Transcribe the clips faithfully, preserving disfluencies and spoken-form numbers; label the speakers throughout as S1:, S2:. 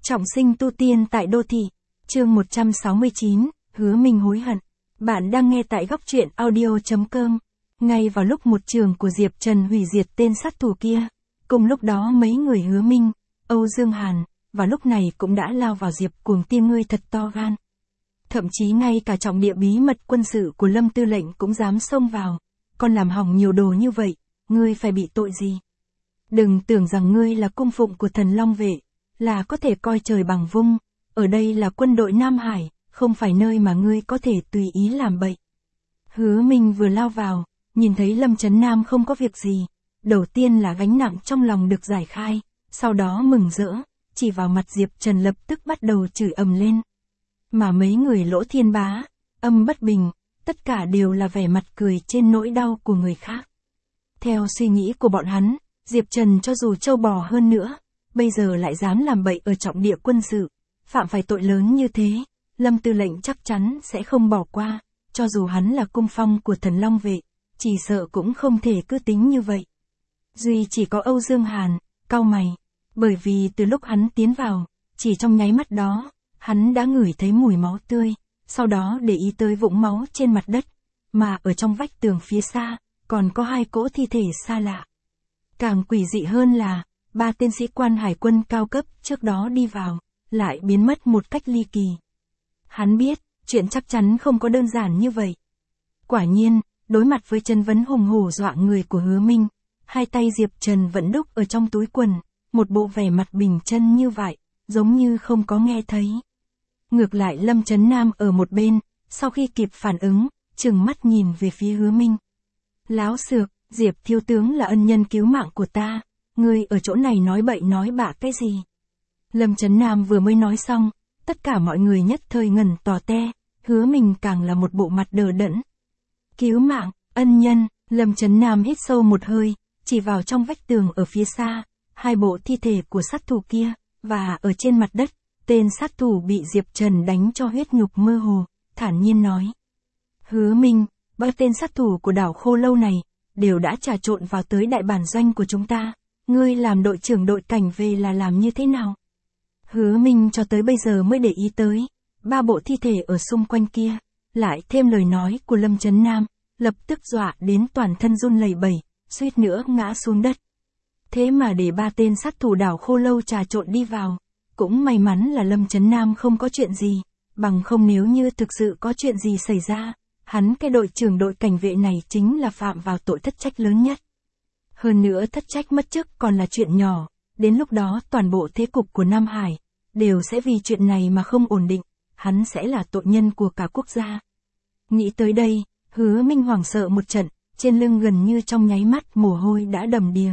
S1: Trọng sinh tu tiên tại đô thị. Chương một trăm sáu mươi chín, Hứa Minh hối hận. Bạn đang nghe tại góc truyện audio chấm com. Ngay vào lúc một trường của Diệp Trần hủy diệt tên sát thủ kia, cùng lúc đó mấy người Hứa Minh, Âu Dương Hàn, và lúc này cũng đã lao vào Diệp Cuồng Tiên ngươi thật to gan. Thậm chí ngay cả trọng địa bí mật quân sự của Lâm Tư lệnh cũng dám xông vào. Con làm hỏng nhiều đồ như vậy, ngươi phải bị tội gì? Đừng tưởng rằng ngươi là cung phụng của thần Long Vệ, là có thể coi trời bằng vung, ở đây là quân đội Nam Hải, không phải nơi mà ngươi có thể tùy ý làm bậy. Hứa Minh vừa lao vào, nhìn thấy Lâm Chấn Nam không có việc gì, đầu tiên là gánh nặng trong lòng được giải khai, sau đó mừng rỡ, chỉ vào mặt Diệp Trần lập tức bắt đầu chửi ầm lên. Mà mấy người Lỗ Thiên Bá, Âm Bất Bình, tất cả đều là vẻ mặt cười trên nỗi đau của người khác. Theo suy nghĩ của bọn hắn, Diệp Trần cho dù trâu bò hơn nữa, bây giờ lại dám làm bậy ở trọng địa quân sự, phạm phải tội lớn như thế, Lâm Tư lệnh chắc chắn sẽ không bỏ qua, cho dù hắn là cung phong của thần Long Vệ, chỉ sợ cũng không thể cứ tính như vậy. Duy chỉ có Âu Dương Hàn, cau mày, bởi vì từ lúc hắn tiến vào, chỉ trong nháy mắt đó, hắn đã ngửi thấy mùi máu tươi, sau đó để ý tới vũng máu trên mặt đất, mà ở trong vách tường phía xa, còn có hai cỗ thi thể xa lạ. Càng quỷ dị hơn là, ba tên sĩ quan hải quân cao cấp trước đó đi vào, lại biến mất một cách ly kỳ. Hắn biết, chuyện chắc chắn không có đơn giản như vậy. Quả nhiên, đối mặt với chân vấn hùng hổ dọa người của Hứa Minh, hai tay Diệp Trần vẫn đúc ở trong túi quần, một bộ vẻ mặt bình chân như vậy, giống như không có nghe thấy. Ngược lại Lâm Chấn Nam ở một bên, sau khi kịp phản ứng, trừng mắt nhìn về phía Hứa Minh. Láo xược, Diệp thiếu tướng là ân nhân cứu mạng của ta, ngươi ở chỗ này nói bậy nói bạ cái gì? Lâm Chấn Nam vừa mới nói xong, tất cả mọi người nhất thời ngẩn tò te, Hứa Minh càng là một bộ mặt đờ đẫn. Cứu mạng, ân nhân, Lâm Chấn Nam hít sâu một hơi, chỉ vào trong vách tường ở phía xa, hai bộ thi thể của sát thủ kia, và ở trên mặt đất, tên sát thủ bị Diệp Trần đánh cho huyết nhục mơ hồ, thản nhiên nói. Hứa Minh, ba tên sát thủ của đảo Khô Lâu này, đều đã trà trộn vào tới đại bản doanh của chúng ta, ngươi làm đội trưởng đội cảnh về là làm như thế nào? Hứa Minh cho tới bây giờ mới để ý tới, ba bộ thi thể ở xung quanh kia, lại thêm lời nói của Lâm Chấn Nam, lập tức dọa đến toàn thân run lẩy bẩy, suýt nữa ngã xuống đất. Thế mà để ba tên sát thủ đảo Khô Lâu trà trộn đi vào, cũng may mắn là Lâm Chấn Nam không có chuyện gì, bằng không nếu như thực sự có chuyện gì xảy ra, hắn cái đội trưởng đội cảnh vệ này chính là phạm vào tội thất trách lớn nhất. Hơn nữa thất trách mất chức còn là chuyện nhỏ, đến lúc đó toàn bộ thế cục của Nam Hải, đều sẽ vì chuyện này mà không ổn định, hắn sẽ là tội nhân của cả quốc gia. Nghĩ tới đây, Hứa Minh hoảng sợ một trận, trên lưng gần như trong nháy mắt mồ hôi đã đầm đìa.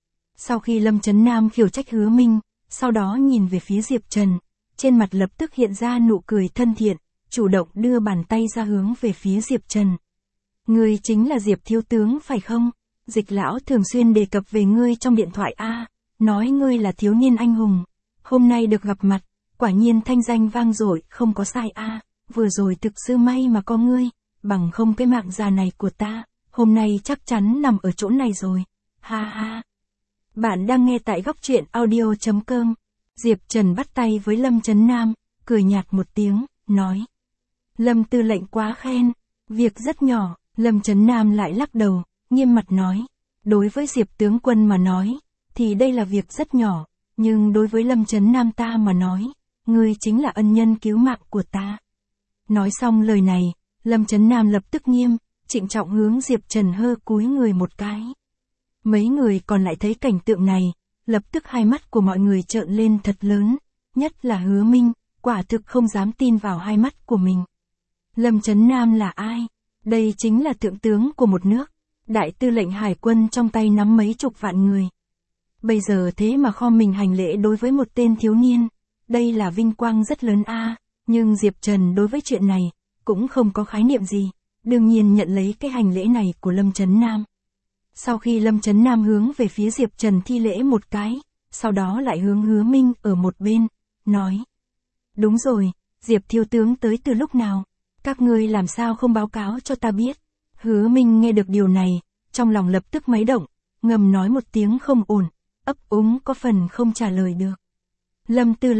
S1: Sau khi Lâm Chấn Nam khiển trách Hứa Minh, sau đó nhìn về phía Diệp Trần, trên mặt lập tức hiện ra nụ cười thân thiện, chủ động đưa bàn tay ra hướng về phía Diệp Trần. Ngươi chính là Diệp thiếu tướng phải không? Dịch lão thường xuyên đề cập về ngươi trong điện thoại a, nói ngươi là thiếu niên anh hùng. Hôm nay được gặp mặt, quả nhiên thanh danh vang dội, không có sai a, vừa rồi thực sự may mà có ngươi, bằng không cái mạng già này của ta, hôm nay chắc chắn nằm ở chỗ này rồi. Ha ha. Bạn đang nghe tại góc truyện audio chấm com. Diệp Trần bắt tay với Lâm Chấn Nam, cười nhạt một tiếng, nói. Lâm tư lệnh quá khen, việc rất nhỏ, Lâm Chấn Nam lại lắc đầu, nghiêm mặt nói. Đối với Diệp tướng quân mà nói, thì đây là việc rất nhỏ, nhưng đối với Lâm Chấn Nam ta mà nói, ngươi chính là ân nhân cứu mạng của ta. Nói xong lời này, Lâm Chấn Nam lập tức nghiêm, trịnh trọng hướng Diệp Trần hơ cúi người một cái. Mấy người còn lại thấy cảnh tượng này, lập tức hai mắt của mọi người trợn lên thật lớn, nhất là Hứa Minh, quả thực không dám tin vào hai mắt của mình. Lâm Chấn Nam là ai? Đây chính là thượng tướng của một nước, đại tư lệnh hải quân trong tay nắm mấy chục vạn người. Bây giờ thế mà khom mình hành lễ đối với một tên thiếu niên, đây là vinh quang rất lớn a, nhưng Diệp Trần đối với chuyện này, cũng không có khái niệm gì, đương nhiên nhận lấy cái hành lễ này của Lâm Chấn Nam. Sau khi Lâm Chấn Nam hướng về phía Diệp Trần thi lễ một cái, sau đó lại hướng Hứa Minh ở một bên, nói. Đúng rồi, Diệp thiếu tướng tới từ lúc nào? Các ngươi làm sao không báo cáo cho ta biết? Hứa Minh nghe được điều này, trong lòng lập tức máy động, ngầm nói một tiếng không ổn, ấp úng có phần không trả lời được. Lâm tư lệnh,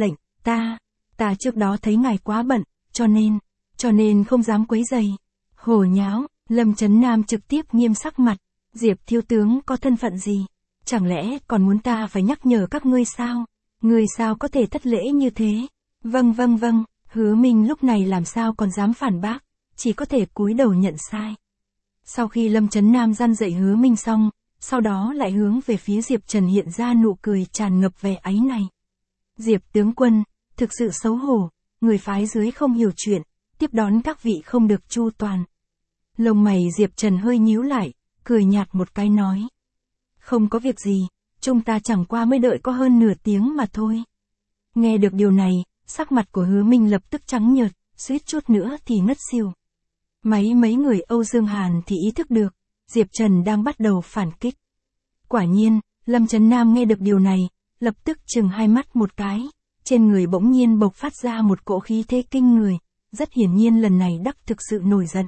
S1: ta, ta trước đó thấy ngài quá bận, cho nên, cho nên không dám quấy rầy. Hồ nháo, Lâm Chấn Nam trực tiếp nghiêm sắc mặt, Diệp thiếu tướng có thân phận gì? Chẳng lẽ còn muốn ta phải nhắc nhở các ngươi sao? Ngươi sao có thể thất lễ như thế? Vâng vâng vâng, Hứa Minh lúc này làm sao còn dám phản bác, chỉ có thể cúi đầu nhận sai. Sau khi Lâm Chấn Nam răn dạy Hứa Minh xong, sau đó lại hướng về phía Diệp Trần hiện ra nụ cười tràn ngập vẻ áy này. Diệp tướng quân, thực sự xấu hổ, người phái dưới không hiểu chuyện, tiếp đón các vị không được chu toàn. Lông mày Diệp Trần hơi nhíu lại, cười nhạt một cái nói. Không có việc gì, chúng ta chẳng qua mới đợi có hơn nửa tiếng mà thôi. Nghe được điều này, sắc mặt của Hứa Minh lập tức trắng nhợt, suýt chút nữa thì ngất xỉu. Mấy mấy người Âu Dương Hàn thì ý thức được, Diệp Trần đang bắt đầu phản kích. Quả nhiên, Lâm Chấn Nam nghe được điều này, lập tức chừng hai mắt một cái, trên người bỗng nhiên bộc phát ra một cỗ khí thế kinh người, rất hiển nhiên lần này đắc thực sự nổi giận.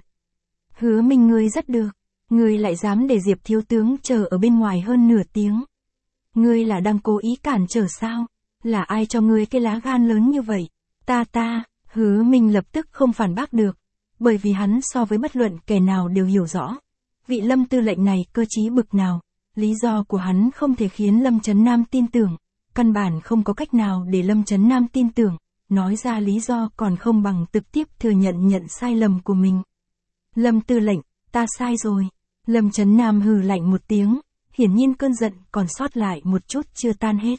S1: Hứa Minh ngươi rất được, ngươi lại dám để Diệp thiếu tướng chờ ở bên ngoài hơn nửa tiếng. Ngươi là đang cố ý cản trở sao? Là ai cho ngươi cái lá gan lớn như vậy? Ta ta, Hứa Minh lập tức không phản bác được, bởi vì hắn so với bất luận kẻ nào đều hiểu rõ. Vị Lâm tư lệnh này cơ trí bực nào, lý do của hắn không thể khiến Lâm Chấn Nam tin tưởng, căn bản không có cách nào để Lâm Chấn Nam tin tưởng, nói ra lý do còn không bằng trực tiếp thừa nhận nhận sai lầm của mình. Lâm tư lệnh, ta sai rồi. Lâm Chấn Nam hừ lạnh một tiếng, hiển nhiên cơn giận còn sót lại một chút chưa tan hết.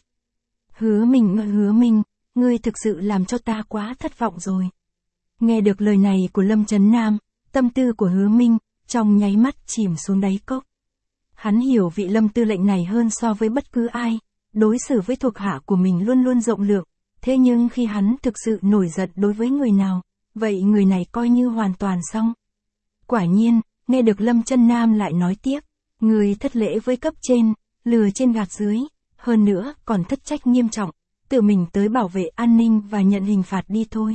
S1: Hứa Minh ngợi Hứa Minh, ngươi thực sự làm cho ta quá thất vọng rồi. Nghe được lời này của Lâm Chấn Nam, tâm tư của Hứa Minh, trong nháy mắt chìm xuống đáy cốc. Hắn hiểu vị Lâm tư lệnh này hơn so với bất cứ ai, đối xử với thuộc hạ của mình luôn luôn rộng lượng, thế nhưng khi hắn thực sự nổi giận đối với người nào, vậy người này coi như hoàn toàn xong. Quả nhiên, nghe được Lâm Chấn Nam lại nói tiếp, người thất lễ với cấp trên, lừa trên gạt dưới, hơn nữa còn thất trách nghiêm trọng, tự mình tới bảo vệ an ninh và nhận hình phạt đi thôi.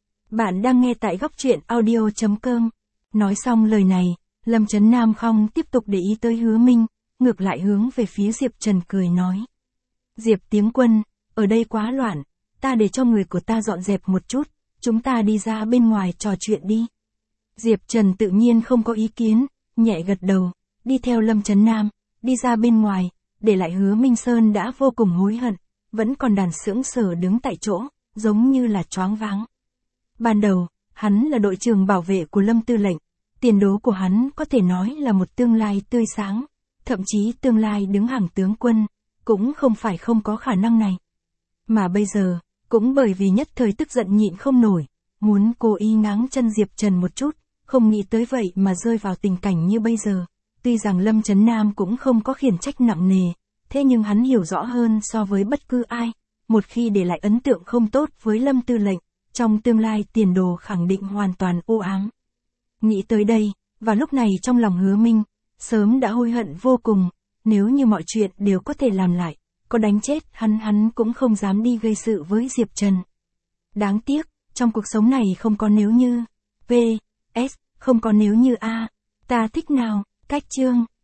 S1: Bạn đang nghe tại góc truyện audio chấm com. Nói xong lời này, Lâm Chấn Nam không tiếp tục để ý tới Hứa Minh, ngược lại hướng về phía Diệp Trần cười nói. Diệp tướng quân, ở đây quá loạn, ta để cho người của ta dọn dẹp một chút, chúng ta đi ra bên ngoài trò chuyện đi. Diệp Trần tự nhiên không có ý kiến, nhẹ gật đầu, đi theo Lâm Chấn Nam, đi ra bên ngoài, để lại Hứa Minh Sơn đã vô cùng hối hận, vẫn còn đàn sững sờ đứng tại chỗ, giống như là choáng váng. Ban đầu, hắn là đội trưởng bảo vệ của Lâm tư lệnh, tiền đồ của hắn có thể nói là một tương lai tươi sáng, thậm chí tương lai đứng hàng tướng quân, cũng không phải không có khả năng này. Mà bây giờ, cũng bởi vì nhất thời tức giận nhịn không nổi, muốn cố ý ngáng chân Diệp Trần một chút, không nghĩ tới vậy mà rơi vào tình cảnh như bây giờ. Tuy rằng Lâm Chấn Nam cũng không có khiển trách nặng nề, thế nhưng hắn hiểu rõ hơn so với bất cứ ai, một khi để lại ấn tượng không tốt với Lâm tư lệnh, trong tương lai tiền đồ khẳng định hoàn toàn u ám. Nghĩ tới đây, và lúc này trong lòng Hứa Minh, sớm đã hối hận vô cùng, nếu như mọi chuyện đều có thể làm lại, có đánh chết hắn hắn cũng không dám đi gây sự với Diệp Trần. Đáng tiếc, trong cuộc sống này không có nếu như, vê ét, không có nếu như a, ta thích nào, cách chương.